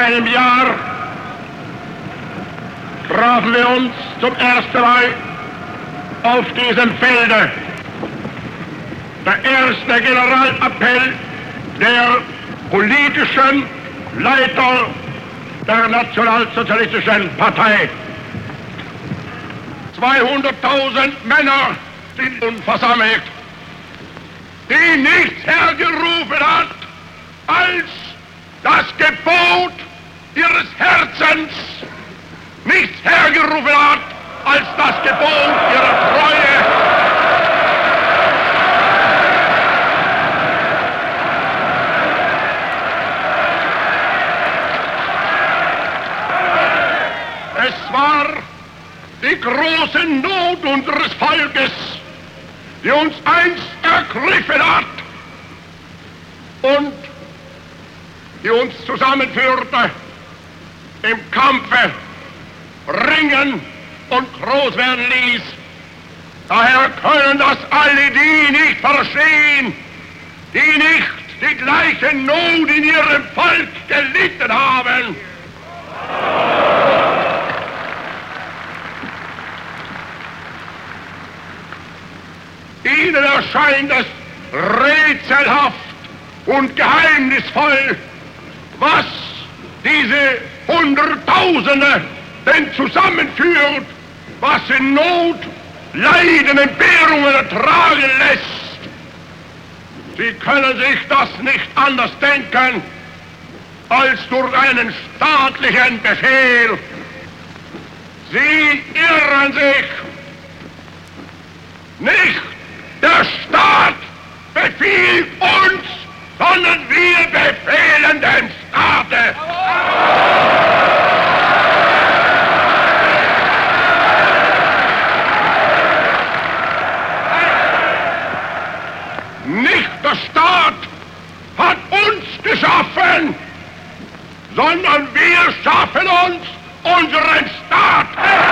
einem Jahr trafen wir uns zum ersten Mal auf diesem Felde. Der erste Generalappell der politischen Leiter der Nationalsozialistischen Partei. 200.000 Männer sind nun versammelt, die nichts hergerufen hat als das Gebot ihres Herzens, nichts hergerufen hat als das Gebot ihrer Treue. Es war die große Not unseres Volkes, die uns einst ergriffen hat und die uns zusammenführte im Kampfe, ringen und groß werden ließ. Daher können das alle die nicht verstehen, die nicht die gleiche Not in ihrem Volk gelitten haben. Ihnen erscheint es rätselhaft und geheimnisvoll, was diese Hunderttausende denn zusammenführt, was in Not, Leiden, Entbehrungen ertragen lässt. Sie können sich das nicht anders denken, als durch einen staatlichen Befehl. Sie irren sich. Nicht der Staat befiehlt uns, sondern wir befehlen dem Staate. Nicht der Staat hat uns geschaffen, sondern wir schaffen uns unseren Staat.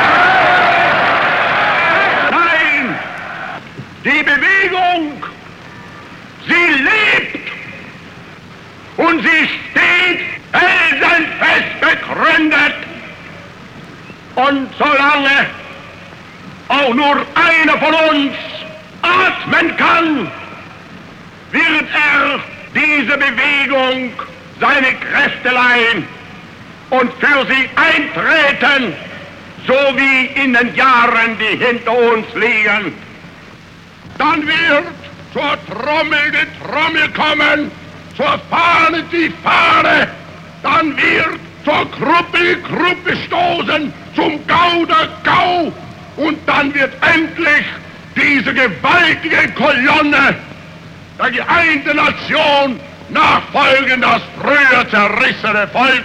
Nein, die Bewegung, sie lebt und sie steht felsenfest begründet. Und solange auch nur einer von uns atmen kann, wird er diese Bewegung seine Kräfte leihen und für sie eintreten, so wie in den Jahren, die hinter uns liegen. Dann wird zur Trommel die Trommel kommen, zur Fahne die Fahne, dann wird zur Gruppe die Gruppe stoßen, zum Gau der Gau, und dann wird endlich diese gewaltige Kolonne der geeinten Nation nachfolgen, das früher zerrissene Volk.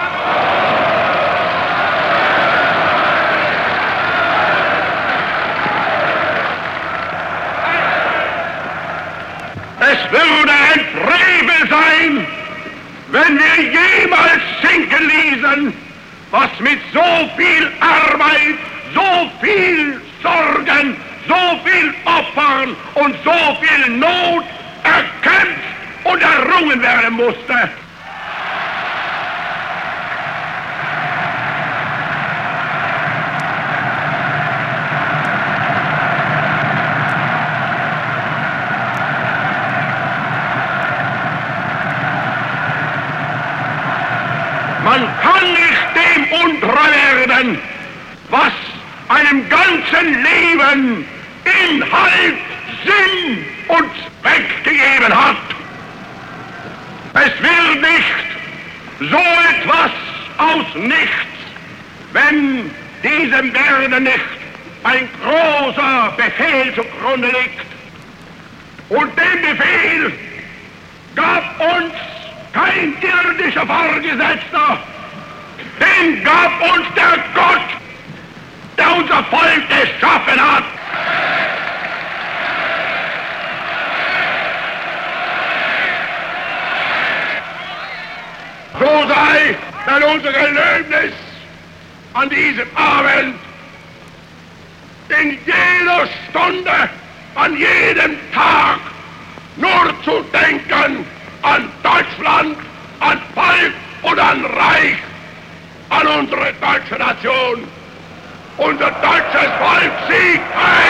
Es würde ein Frevel sein, wenn wir jemals sinken ließen, was mit so viel Arbeit, so viel Sorgen, so viel Opfern und so viel Not erkämpft und errungen werden musste. Man kann nicht dem untreu werden, was einem ganzen Leben Inhalt, Sinn und Zweck gegeben hat. Es wird nicht so etwas aus nichts, wenn diesem Werden nicht ein großer Befehl zugrunde liegt. Und den Befehl gab uns kein irdischer Vorgesetzter, den gab uns der Gott, der unser Volk geschaffen hat. So sei dann unser Gelöbnis an diesem Abend, in jeder Stunde, an jedem Tag, nur zu denken an Deutschland, an Volk und unseren Reich, an unsere deutsche Nation. Unser deutsches Volk siegt!